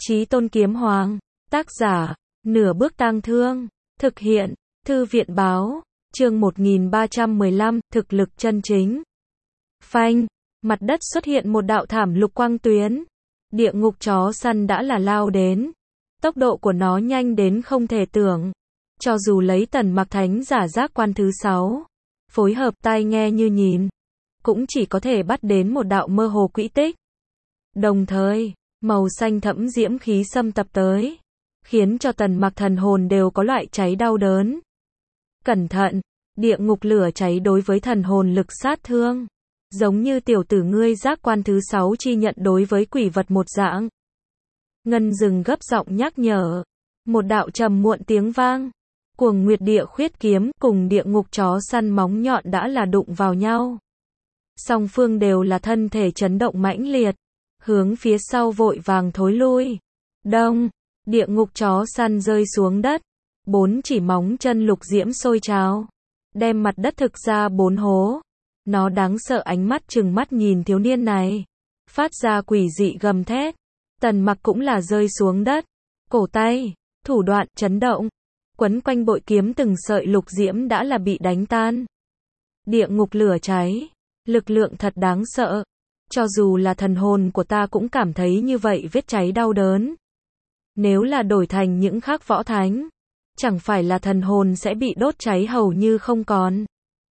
Chí Tôn Kiếm Hoàng, tác giả, Nửa Bước Tang Thương, thực hiện, Thư viện báo, chương 1315, thực lực chân chính. Phanh, mặt đất xuất hiện một đạo thảm lục quang tuyến. Địa ngục chó săn đã là lao đến. Tốc độ của nó nhanh đến không thể tưởng. Cho dù lấy Tần Mặc Thánh giả giác quan thứ 6, phối hợp tai nghe như nhìn, cũng chỉ có thể bắt đến một đạo mơ hồ quỹ tích. Đồng thời, màu xanh thẫm diễm khí xâm tập tới, khiến cho Tần Mặc thần hồn đều có loại cháy đau đớn. Cẩn thận, địa ngục lửa cháy đối với thần hồn lực sát thương, giống như tiểu tử ngươi giác quan thứ 6 chi nhận đối với quỷ vật một dạng. Ngân Dừng gấp giọng nhắc nhở. Một đạo trầm muộn tiếng vang. Cuồng Nguyệt Địa Khuyết kiếm cùng địa ngục chó săn móng nhọn đã là đụng vào nhau. Song phương đều là thân thể chấn động mãnh liệt, hướng phía sau vội vàng thối lui. Đông, địa ngục chó săn rơi xuống đất, 4 chỉ móng chân lục diễm sôi trào, đem mặt đất thực ra 4 hố. Nó đáng sợ ánh mắt trừng mắt nhìn thiếu niên này, phát ra quỷ dị gầm thét. Tần Mặc cũng là rơi xuống đất, cổ tay, thủ đoạn chấn động, quấn quanh bội kiếm từng sợi lục diễm đã là bị đánh tan. Địa ngục lửa cháy, lực lượng thật đáng sợ. Cho dù là thần hồn của ta cũng cảm thấy như vậy vết cháy đau đớn. Nếu là đổi thành những khác võ thánh, chẳng phải là thần hồn sẽ bị đốt cháy hầu như không còn.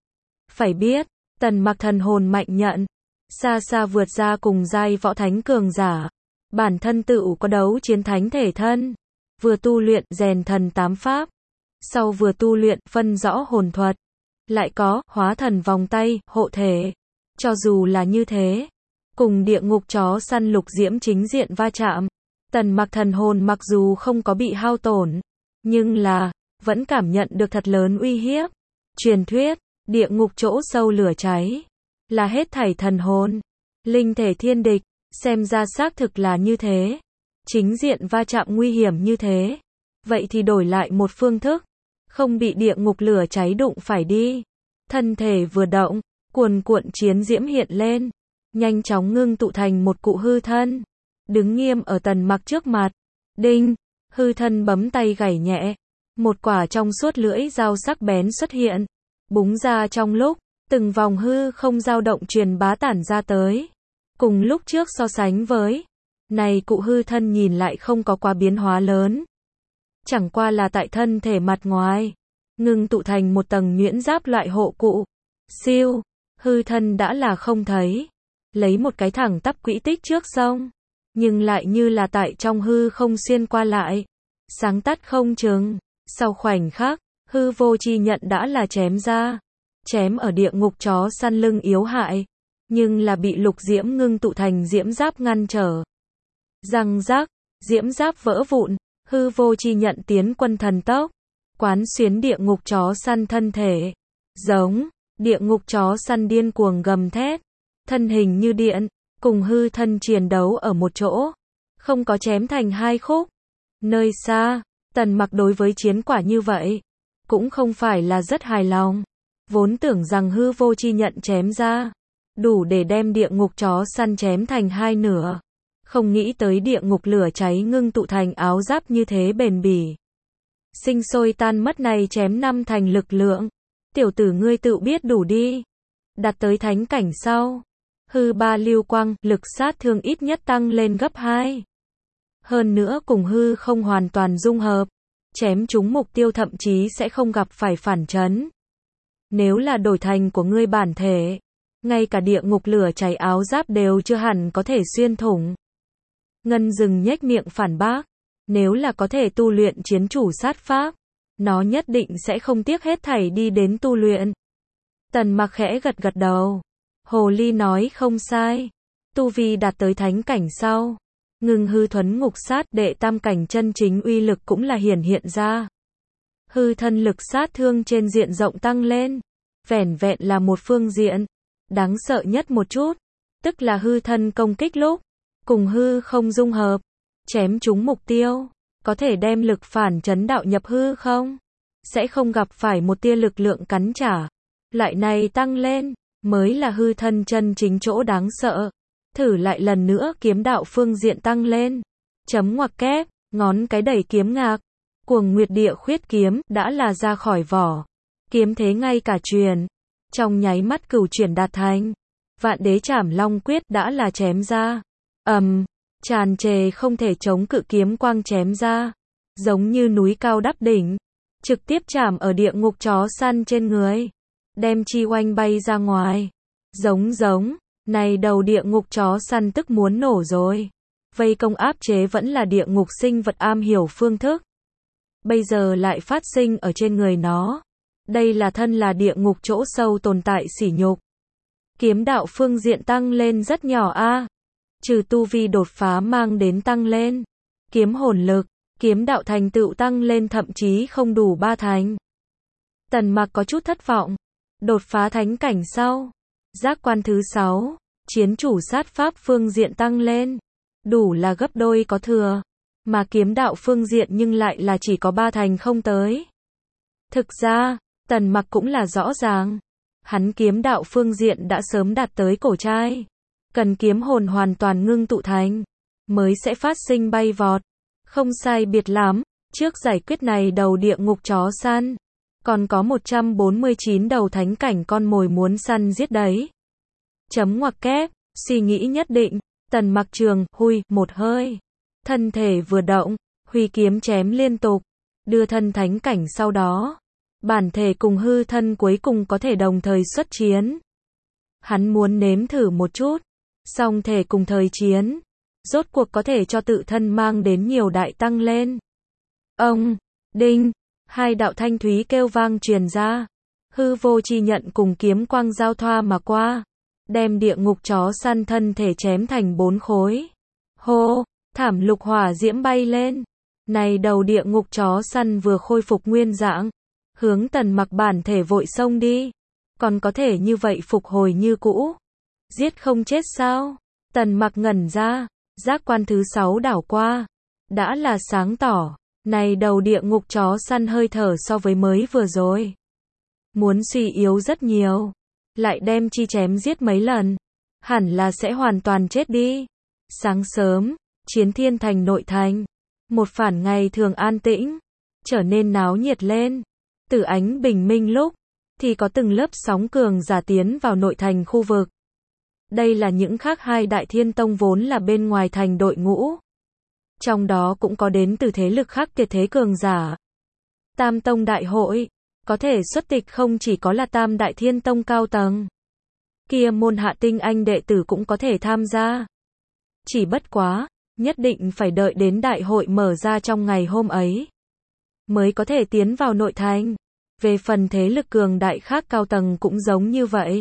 Phải biết, Tần Mặc thần hồn mạnh nhận, xa xa vượt ra cùng giai võ thánh cường giả. Bản thân tự có đấu chiến thánh thể thân, vừa tu luyện rèn thần 8 pháp, sau vừa tu luyện phân rõ hồn thuật, lại có hóa thần vòng tay, hộ thể. Cho dù là như thế, cùng địa ngục chó săn lục diễm chính diện va chạm, Tần Mặc thần hồn mặc dù không có bị hao tổn, nhưng là, vẫn cảm nhận được thật lớn uy hiếp. Truyền thuyết, địa ngục chỗ sâu lửa cháy, là hết thảy thần hồn, linh thể thiên địch, xem ra xác thực là như thế. Chính diện va chạm nguy hiểm như thế. Vậy thì đổi lại một phương thức, không bị địa ngục lửa cháy đụng phải đi. Thân thể vừa động, cuồn cuộn chiến diễm hiện lên, nhanh chóng ngưng tụ thành một cụ hư thân, đứng nghiêm ở Tần Mặc trước mặt. Đinh, hư thân bấm tay gảy nhẹ, một quả trong suốt lưỡi dao sắc bén xuất hiện, búng ra trong lúc, từng vòng hư không dao động truyền bá tản ra tới. Cùng lúc trước so sánh với, này cụ hư thân nhìn lại không có quá biến hóa lớn. Chẳng qua là tại thân thể mặt ngoài, ngưng tụ thành một tầng nhuyễn giáp loại hộ cụ. Siêu, hư thân đã là không thấy. Lấy một cái thẳng tắp quỹ tích trước sông, nhưng lại như là tại trong hư không xuyên qua lại. Sáng tắt không chừng, sau khoảnh khắc, hư vô chi nhận đã là chém ra. Chém ở địa ngục chó săn lưng yếu hại, nhưng là bị lục diễm ngưng tụ thành diễm giáp ngăn trở. Răng rác, diễm giáp vỡ vụn, hư vô chi nhận tiến quân thần tốc, quán xuyến địa ngục chó săn thân thể. Giống, địa ngục chó săn điên cuồng gầm thét, thân hình như điện, cùng hư thân chiến đấu ở một chỗ, không có chém thành hai khúc. Nơi xa, Tần Mặc đối với chiến quả như vậy, cũng không phải là rất hài lòng. Vốn tưởng rằng hư vô chi nhận chém ra, đủ để đem địa ngục chó săn chém thành hai nửa. Không nghĩ tới địa ngục lửa cháy ngưng tụ thành áo giáp như thế bền bỉ. Sinh sôi tan mất này chém 5 thành lực lượng. Tiểu tử ngươi tự biết đủ đi. Đặt tới thánh cảnh sau, hư ba lưu quang, lực sát thương ít nhất tăng lên gấp 2. Hơn nữa cùng hư không hoàn toàn dung hợp, chém trúng mục tiêu thậm chí sẽ không gặp phải phản chấn. Nếu là đổi thành của ngươi bản thể, ngay cả địa ngục lửa cháy áo giáp đều chưa hẳn có thể xuyên thủng. Ngân Dừng nhếch miệng phản bác, nếu là có thể tu luyện chiến chủ sát pháp, nó nhất định sẽ không tiếc hết thảy đi đến tu luyện. Tần Mặc khẽ gật gật đầu, hồ ly nói không sai, tu vi đạt tới thánh cảnh sau, ngưng hư thuấn ngục sát đệ tam cảnh chân chính uy lực cũng là hiển hiện ra. Hư thân lực sát thương trên diện rộng tăng lên, vẻn vẹn là một phương diện. Đáng sợ nhất một chút, tức là hư thân công kích lúc, cùng hư không dung hợp, chém trúng mục tiêu, có thể đem lực phản chấn đạo nhập hư không, sẽ không gặp phải một tia lực lượng cắn trả. Loại này tăng lên, mới là hư thân chân chính chỗ đáng sợ. Thử lại lần nữa kiếm đạo phương diện tăng lên, Chấm ngoặc kép, ngón cái đẩy kiếm ngạc. Cuồng Nguyệt Địa Khuyết kiếm đã là ra khỏi vỏ. Kiếm thế ngay cả truyền. Trong nháy mắt cửu chuyển đạt thành. Vạn Đế Trảm Long Quyết đã là chém ra. Tràn trề không thể chống cự kiếm quang chém ra. Giống như núi cao đắp đỉnh. Trực tiếp chạm ở địa ngục chó săn trên người. Đem chi oanh bay ra ngoài. Giống, này đầu địa ngục chó săn tức muốn nổ rồi. Vây công áp chế vẫn là địa ngục sinh vật am hiểu phương thức. Bây giờ lại phát sinh ở trên người nó. Đây là thân là địa ngục chỗ sâu tồn tại sỉ nhục. Kiếm đạo phương diện tăng lên rất nhỏ a. Trừ tu vi đột phá mang đến tăng lên. Kiếm hồn lực, kiếm đạo thành tựu tăng lên thậm chí không đủ 3 thành. Tần Mặc có chút thất vọng. Đột phá thánh cảnh sau. Giác quan thứ 6, chiến chủ sát pháp phương diện tăng lên. Đủ là gấp đôi có thừa. Mà kiếm đạo phương diện nhưng lại là chỉ có 3 thành không tới. Thực ra, Tần Mặc cũng là rõ ràng. Hắn kiếm đạo phương diện đã sớm đạt tới cổ trai. Cần kiếm hồn hoàn toàn ngưng tụ thành. Mới sẽ phát sinh bay vọt. Không sai biệt lắm. Trước giải quyết này đầu địa ngục chó săn. Còn có 149 đầu thánh cảnh con mồi muốn săn giết đấy. Chấm ngoặc kép, suy nghĩ nhất định. Tần Mặc trường, hui, một hơi. Thân thể vừa động, huy kiếm chém liên tục. Đưa thân thánh cảnh sau đó. Bản thể cùng hư thân cuối cùng có thể đồng thời xuất chiến. Hắn muốn nếm thử một chút. Song thể cùng thời chiến. Rốt cuộc có thể cho tự thân mang đến nhiều đại tăng lên. Ông, đinh, 2 đạo thanh thúy kêu vang truyền ra. Hư vô chi nhận cùng kiếm quang giao thoa mà qua. Đem địa ngục chó săn thân thể chém thành 4 khối. Hô, thảm lục hỏa diễm bay lên. Này đầu địa ngục chó săn vừa khôi phục nguyên dạng. Hướng Tần Mặc bản thể vội xông đi. Còn có thể như vậy phục hồi như cũ. Giết không chết sao? Tần Mặc ngẩn ra. Giác quan thứ 6 đảo qua. Đã là sáng tỏ. Này đầu địa ngục chó săn hơi thở so với mới vừa rồi. Muốn suy yếu rất nhiều. Lại đem chi chém giết mấy lần. Hẳn là sẽ hoàn toàn chết đi. Sáng sớm, Chiến Thiên Thành nội thành. Một phản ngày thường an tĩnh. Trở nên náo nhiệt lên. Từ ánh bình minh lúc. Thì có từng lớp sóng cường giả tiến vào nội thành khu vực. Đây là những khác 2 đại thiên tông vốn là bên ngoài thành đội ngũ. Trong đó cũng có đến từ thế lực khác tuyệt thế cường giả. Tam tông đại hội. Có thể xuất tịch không chỉ có là tam đại thiên tông cao tầng. Kia môn hạ tinh anh đệ tử cũng có thể tham gia. Chỉ bất quá, nhất định phải đợi đến đại hội mở ra trong ngày hôm ấy. Mới có thể tiến vào nội thành. Về phần thế lực cường đại khác cao tầng cũng giống như vậy.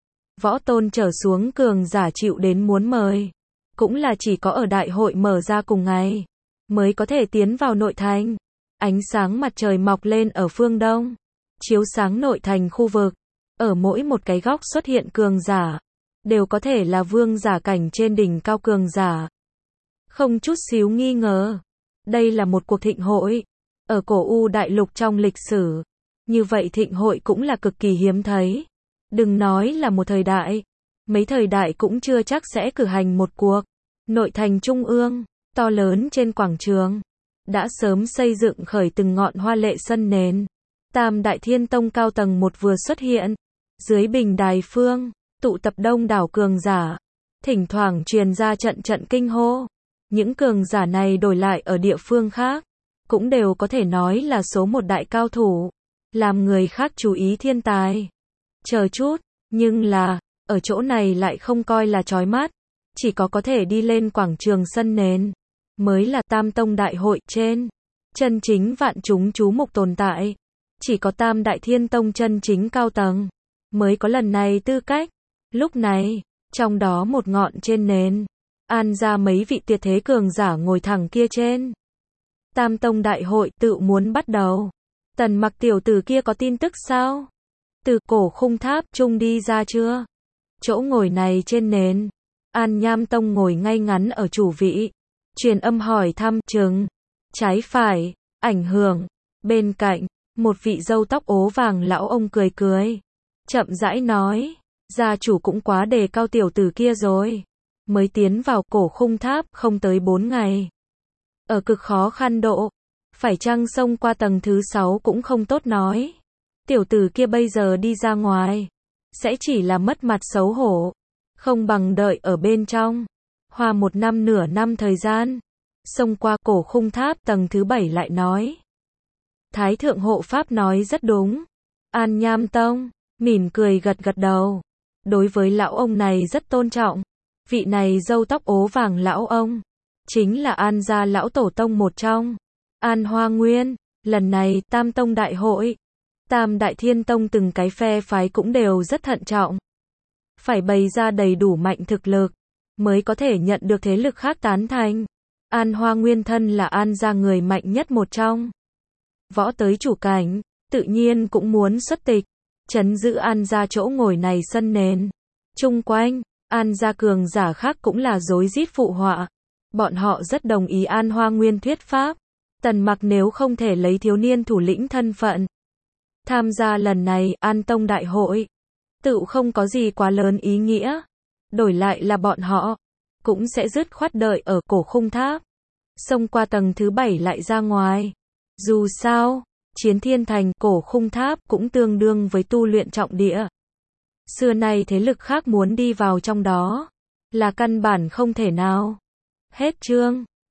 Võ tôn trở xuống cường giả chịu đến muốn mời. Cũng là chỉ có ở đại hội mở ra cùng ngày. Mới có thể tiến vào nội thành. Ánh sáng mặt trời mọc lên ở phương đông. Chiếu sáng nội thành khu vực. Ở mỗi một cái góc xuất hiện cường giả. Đều có thể là vương giả cảnh trên đỉnh cao cường giả. Không chút xíu nghi ngờ. Đây là một cuộc thịnh hội. Ở cổ U đại lục trong lịch sử. Như vậy thịnh hội cũng là cực kỳ hiếm thấy. Đừng nói là một thời đại. Mấy thời đại cũng chưa chắc sẽ cử hành một cuộc. Nội thành trung ương, to lớn trên quảng trường. Đã sớm xây dựng khởi từng ngọn hoa lệ sân nền. Tam đại thiên tông cao tầng một vừa xuất hiện. Dưới bình đài phương, tụ tập đông đảo cường giả. Thỉnh thoảng truyền ra trận trận kinh hô. Những cường giả này đổi lại ở địa phương khác. Cũng đều có thể nói là số một đại cao thủ. Làm người khác chú ý thiên tài. Chờ chút, nhưng là, ở chỗ này lại không coi là chói mắt. Chỉ có thể đi lên quảng trường sân nền. Mới là tam tông đại hội trên. Chân chính vạn chúng chú mục tồn tại. Chỉ có tam đại thiên tông chân chính cao tầng. Mới có lần này tư cách. Lúc này, trong đó một ngọn trên nền. An ra mấy vị tuyệt thế cường giả ngồi thẳng kia trên. Tam tông đại hội tự muốn bắt đầu. Tần Mặc tiểu tử kia có tin tức sao? Từ cổ khung tháp trung đi ra chưa? Chỗ ngồi này trên nền. An Nham Tông ngồi ngay ngắn ở chủ vị. Truyền âm hỏi thăm chừng. Trái phải, ảnh hưởng. Bên cạnh, một vị râu tóc ố vàng lão ông cười cười. Chậm rãi nói. Gia chủ cũng quá đề cao tiểu tử kia rồi. Mới tiến vào cổ khung tháp không tới 4 ngày. ở cực khó khăn độ. Phải chăng xông qua tầng thứ 6 cũng không tốt nói. Tiểu tử kia bây giờ đi ra ngoài, sẽ chỉ là mất mặt xấu hổ. Không bằng đợi ở bên trong. Hòa một năm nửa năm thời gian. Xông qua cổ khung tháp tầng thứ 7 lại nói. Thái thượng hộ pháp nói rất đúng. An Nham Tông, mỉm cười gật gật đầu. Đối với lão ông này rất tôn trọng. Vị này râu tóc ố vàng lão ông. Chính là An gia lão tổ tông một trong. An Hoa Nguyên, lần này Tam Tông đại hội. Tam Đại Thiên Tông từng cái phe phái cũng đều rất thận trọng. Phải bày ra đầy đủ mạnh thực lực, mới có thể nhận được thế lực khác tán thành. An Hoa Nguyên thân là An gia người mạnh nhất một trong. Võ tới chủ cảnh, tự nhiên cũng muốn xuất tịch, trấn giữ An gia chỗ ngồi này sân nền. Chung quanh, An gia cường giả khác cũng là rối rít phụ họa. Bọn họ rất đồng ý An Hoa Nguyên thuyết pháp. Tần Mặc nếu không thể lấy thiếu niên thủ lĩnh thân phận tham gia lần này An Tông đại hội, tự không có gì quá lớn ý nghĩa. Đổi lại là bọn họ, cũng sẽ dứt khoát đợi ở cổ khung tháp. Xông qua tầng thứ 7 lại ra ngoài. Dù sao, Chiến Thiên Thành cổ khung tháp cũng tương đương với tu luyện trọng địa. Xưa nay thế lực khác muốn đi vào trong đó, là căn bản không thể nào. Hết chương.